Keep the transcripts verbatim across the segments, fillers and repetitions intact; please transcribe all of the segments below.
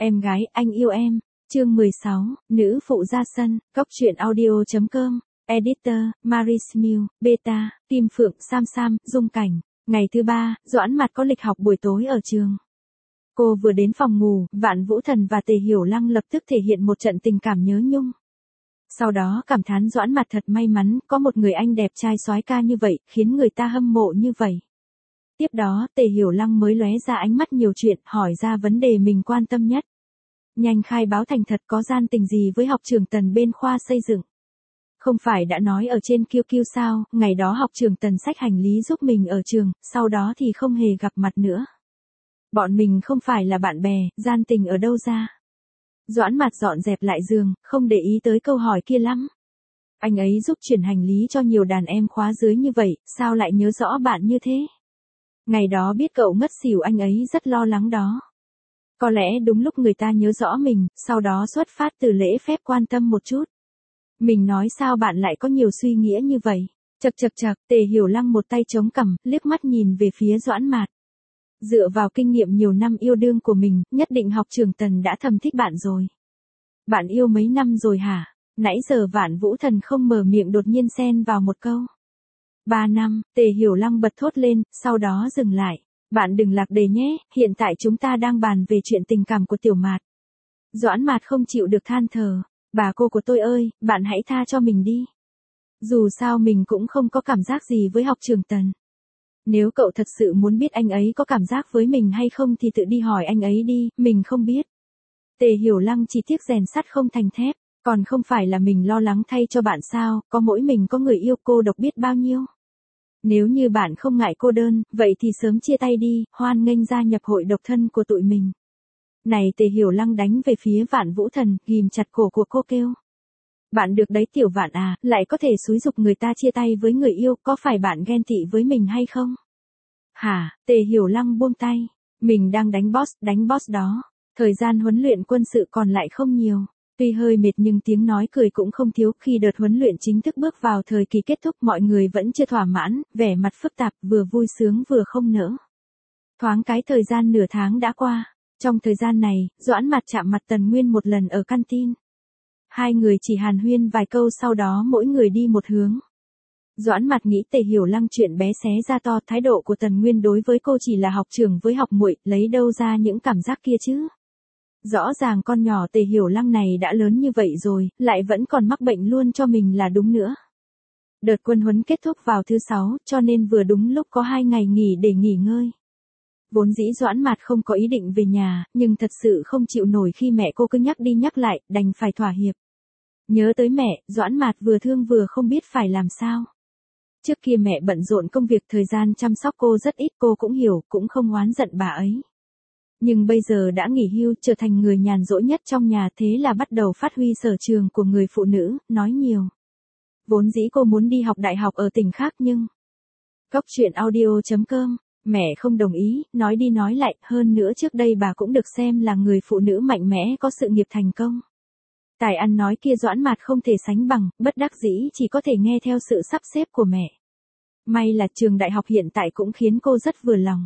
Em gái, anh yêu em. Chương mười sáu, nữ phụ ra sân, cóc truyện audio chấm com, editor, Marismil, beta, Tim Phượng, Sam Sam, Dung Cảnh. Ngày thứ ba, Doãn Mạt có lịch học buổi tối ở trường. Cô vừa đến phòng ngủ, Vạn Vũ Thần và Tề Hiểu Lăng lập tức thể hiện một trận tình cảm nhớ nhung. Sau đó cảm thán Doãn Mạt thật may mắn, có một người anh đẹp trai soái ca như vậy, khiến người ta hâm mộ như vậy. Tiếp đó, Tề Hiểu Lăng mới lóe ra ánh mắt nhiều chuyện, hỏi ra vấn đề mình quan tâm nhất. Nhanh khai báo thành thật, có gian tình gì với học trưởng Tần bên khoa xây dựng. Không phải đã nói ở trên Q Q sao, ngày đó học trưởng Tần xách hành lý giúp mình ở trường, sau đó thì không hề gặp mặt nữa. Bọn mình không phải là bạn bè, gian tình ở đâu ra. Doãn Mạt dọn dẹp lại giường, không để ý tới câu hỏi kia lắm. Anh ấy giúp chuyển hành lý cho nhiều đàn em khóa dưới như vậy, sao lại nhớ rõ bạn như thế? Ngày đó biết cậu ngất xỉu anh ấy rất lo lắng đó. Có lẽ đúng lúc người ta nhớ rõ mình, sau đó xuất phát từ lễ phép quan tâm một chút. Mình nói sao bạn lại có nhiều suy nghĩa như vậy? Chậc chậc chậc, Tề Hiểu Lăng một tay chống cằm, liếc mắt nhìn về phía Doãn Mạt. Dựa vào kinh nghiệm nhiều năm yêu đương của mình, nhất định học trưởng Tần đã thầm thích bạn rồi. Bạn yêu mấy năm rồi hả? Nãy giờ Vạn Vũ Thần không mở miệng đột nhiên xen vào một câu. Ba năm, Tề Hiểu Lăng bật thốt lên, sau đó dừng lại. Bạn đừng lạc đề nhé, hiện tại chúng ta đang bàn về chuyện tình cảm của Tiểu Mạt. Doãn Mạt không chịu được than thở. Bà cô của tôi ơi, bạn hãy tha cho mình đi. Dù sao mình cũng không có cảm giác gì với học trưởng Tần. Nếu cậu thật sự muốn biết anh ấy có cảm giác với mình hay không thì tự đi hỏi anh ấy đi, mình không biết. Tề Hiểu Lăng chỉ tiếc rèn sắt không thành thép, còn không phải là mình lo lắng thay cho bạn sao, có mỗi mình có người yêu cô độc biết bao nhiêu. Nếu như bạn không ngại cô đơn, vậy thì sớm chia tay đi, hoan nghênh gia nhập hội độc thân của tụi mình. Này Tề Hiểu Lăng đánh về phía Vạn Vũ Thần, ghim chặt cổ của cô kêu. Bạn được đấy Tiểu Vạn à, lại có thể xúi giục người ta chia tay với người yêu, có phải bạn ghen tị với mình hay không? Hả, Tề Hiểu Lăng buông tay. Mình đang đánh boss, đánh boss đó. Thời gian huấn luyện quân sự còn lại không nhiều. Tuy hơi mệt nhưng tiếng nói cười cũng không thiếu. Khi đợt huấn luyện chính thức bước vào thời kỳ kết thúc, mọi người vẫn chưa thỏa mãn, vẻ mặt phức tạp, vừa vui sướng vừa không nỡ. Thoáng cái thời gian nửa tháng đã qua. Trong thời gian này, Doãn Mạt chạm mặt Tần Nguyên một lần ở canteen. Hai người chỉ hàn huyên vài câu, sau đó mỗi người đi một hướng. Doãn Mạt nghĩ Tề Hiểu Lăng chuyện bé xé ra to, thái độ của Tần Nguyên đối với cô chỉ là học trưởng với học muội, lấy đâu ra những cảm giác kia chứ? Rõ ràng con nhỏ Tề Hiểu Lăng này đã lớn như vậy rồi, lại vẫn còn mắc bệnh luôn cho mình là đúng nữa. Đợt quân huấn kết thúc vào thứ sáu, cho nên vừa đúng lúc có hai ngày nghỉ để nghỉ ngơi. Vốn dĩ Doãn Mạt không có ý định về nhà, nhưng thật sự không chịu nổi khi mẹ cô cứ nhắc đi nhắc lại, đành phải thỏa hiệp. Nhớ tới mẹ, Doãn Mạt vừa thương vừa không biết phải làm sao. Trước kia mẹ bận rộn công việc, thời gian chăm sóc cô rất ít, cô cũng hiểu, cũng không oán giận bà ấy. Nhưng bây giờ đã nghỉ hưu, trở thành người nhàn rỗi nhất trong nhà, thế là bắt đầu phát huy sở trường của người phụ nữ, nói nhiều. Vốn dĩ cô muốn đi học đại học ở tỉnh khác nhưng... Cóc truyện audio chấm com, mẹ không đồng ý, nói đi nói lại, hơn nữa trước đây bà cũng được xem là người phụ nữ mạnh mẽ có sự nghiệp thành công. Tài ăn nói kia Doãn Mạt không thể sánh bằng, bất đắc dĩ chỉ có thể nghe theo sự sắp xếp của mẹ. May là trường đại học hiện tại cũng khiến cô rất vừa lòng.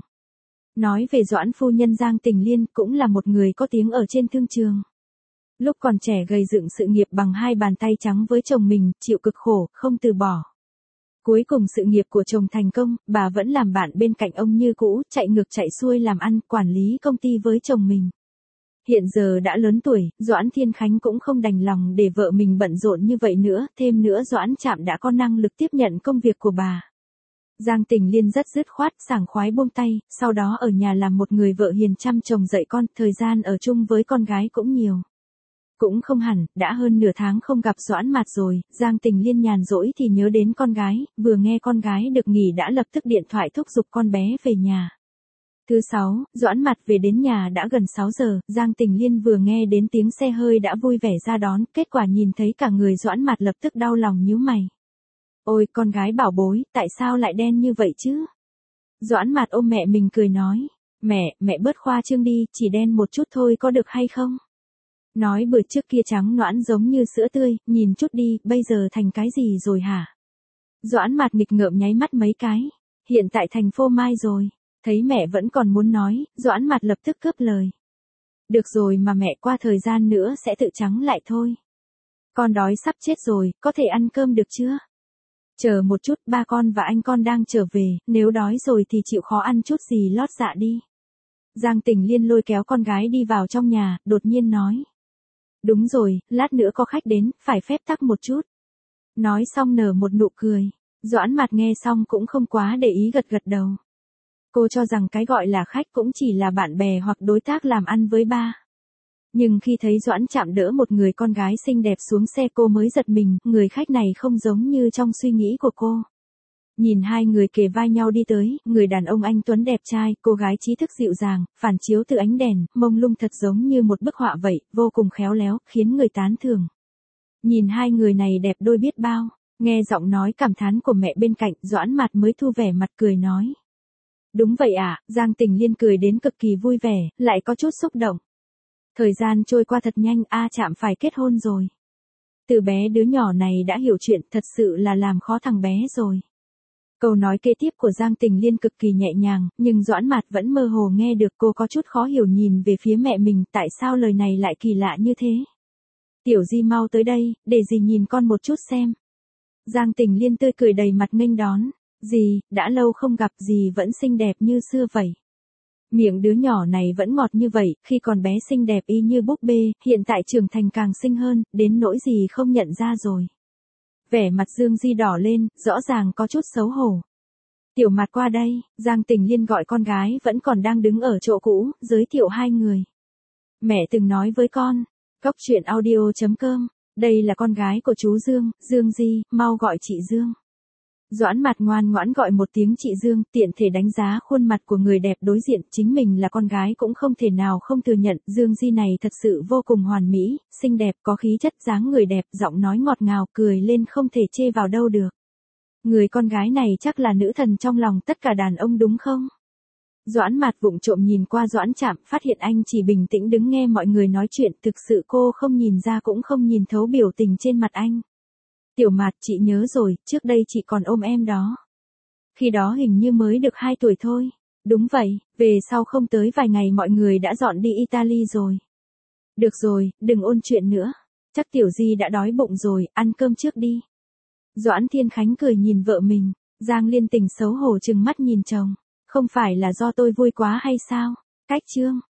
Nói về Doãn phu nhân Giang Tình Liên, cũng là một người có tiếng ở trên thương trường. Lúc còn trẻ gầy dựng sự nghiệp bằng hai bàn tay trắng với chồng mình, chịu cực khổ, không từ bỏ. Cuối cùng sự nghiệp của chồng thành công, bà vẫn làm bạn bên cạnh ông như cũ, chạy ngược chạy xuôi làm ăn, quản lý công ty với chồng mình. Hiện giờ đã lớn tuổi, Doãn Thiên Khánh cũng không đành lòng để vợ mình bận rộn như vậy nữa, thêm nữa Doãn Trạm đã có năng lực tiếp nhận công việc của bà. Giang Tình Liên rất dứt khoát, sảng khoái buông tay, sau đó ở nhà làm một người vợ hiền chăm chồng dạy con, thời gian ở chung với con gái cũng nhiều. Cũng không hẳn, đã hơn nửa tháng không gặp Doãn Mạt rồi, Giang Tình Liên nhàn rỗi thì nhớ đến con gái, vừa nghe con gái được nghỉ đã lập tức điện thoại thúc giục con bé về nhà. Thứ sáu, Doãn Mạt về đến nhà đã gần sáu giờ, Giang Tình Liên vừa nghe đến tiếng xe hơi đã vui vẻ ra đón, kết quả nhìn thấy cả người Doãn Mạt lập tức đau lòng nhíu mày. Ôi, con gái bảo bối, tại sao lại đen như vậy chứ? Doãn Mạt ôm mẹ mình cười nói, mẹ, mẹ bớt khoa trương đi, chỉ đen một chút thôi có được hay không? Nói bữa trước kia trắng nõn giống như sữa tươi, nhìn chút đi, bây giờ thành cái gì rồi hả? Doãn Mạt nghịch ngợm nháy mắt mấy cái, hiện tại thành phô mai rồi. Thấy mẹ vẫn còn muốn nói, Doãn Mạt lập tức cướp lời. Được rồi mà mẹ, qua thời gian nữa sẽ tự trắng lại thôi. Con đói sắp chết rồi, có thể ăn cơm được chưa? Chờ một chút, ba con và anh con đang trở về, nếu đói rồi thì chịu khó ăn chút gì lót dạ đi. Giang Tình Liên lôi kéo con gái đi vào trong nhà, đột nhiên nói. Đúng rồi, lát nữa có khách đến, phải phép tắc một chút. Nói xong nở một nụ cười. Doãn Mạt nghe xong cũng không quá để ý, gật gật đầu. Cô cho rằng cái gọi là khách cũng chỉ là bạn bè hoặc đối tác làm ăn với ba. Nhưng khi thấy Doãn Trạm đỡ một người con gái xinh đẹp xuống xe, cô mới giật mình, người khách này không giống như trong suy nghĩ của cô. Nhìn hai người kề vai nhau đi tới, người đàn ông anh tuấn đẹp trai, cô gái trí thức dịu dàng, phản chiếu từ ánh đèn, mông lung thật giống như một bức họa vậy, vô cùng khéo léo, khiến người tán thưởng. Nhìn hai người này đẹp đôi biết bao, nghe giọng nói cảm thán của mẹ bên cạnh, Doãn Mạt mới thu vẻ mặt cười nói. Đúng vậy ạ, à, Giang Tình Liên cười đến cực kỳ vui vẻ, lại có chút xúc động. Thời gian trôi qua thật nhanh, A Trạm phải kết hôn rồi. Từ bé đứa nhỏ này đã hiểu chuyện, thật sự là làm khó thằng bé rồi. Câu nói kế tiếp của Giang Tình Liên cực kỳ nhẹ nhàng, nhưng Doãn Mạt vẫn mơ hồ nghe được, cô có chút khó hiểu nhìn về phía mẹ mình, tại sao lời này lại kỳ lạ như thế. Tiểu Di mau tới đây, để dì nhìn con một chút xem. Giang Tình Liên tươi cười đầy mặt nghênh đón. Dì, đã lâu không gặp, dì vẫn xinh đẹp như xưa vậy. Miệng đứa nhỏ này vẫn ngọt như vậy, khi còn bé xinh đẹp y như búp bê, hiện tại trưởng thành càng xinh hơn, đến nỗi gì không nhận ra rồi. Vẻ mặt Dương Di đỏ lên, rõ ràng có chút xấu hổ. Tiểu Mạt qua đây, Giang Tình Liên gọi con gái vẫn còn đang đứng ở chỗ cũ, giới thiệu hai người. Mẹ từng nói với con, Cóc truyện audio chấm com, đây là con gái của chú Dương, Dương Di, mau gọi chị Dương. Doãn Mạt ngoan ngoãn gọi một tiếng chị Dương, tiện thể đánh giá khuôn mặt của người đẹp đối diện, chính mình là con gái cũng không thể nào không thừa nhận, Dương Di này thật sự vô cùng hoàn mỹ, xinh đẹp, có khí chất, dáng người đẹp, giọng nói ngọt ngào, cười lên không thể chê vào đâu được. Người con gái này chắc là nữ thần trong lòng tất cả đàn ông đúng không? Doãn Mạt vụng trộm nhìn qua Doãn Trạm, phát hiện anh chỉ bình tĩnh đứng nghe mọi người nói chuyện, thực sự cô không nhìn ra cũng không nhìn thấu biểu tình trên mặt anh. Tiểu Mạt, chị nhớ rồi, trước đây chị còn ôm em đó. Khi đó hình như mới được hai tuổi thôi. Đúng vậy, về sau không tới vài ngày mọi người đã dọn đi Italy rồi. Được rồi, đừng ôn chuyện nữa. Chắc Tiểu Di đã đói bụng rồi, ăn cơm trước đi. Doãn Thiên Khánh cười nhìn vợ mình, Giang Liên Tình xấu hổ trừng mắt nhìn chồng. Không phải là do tôi vui quá hay sao? Cách chương.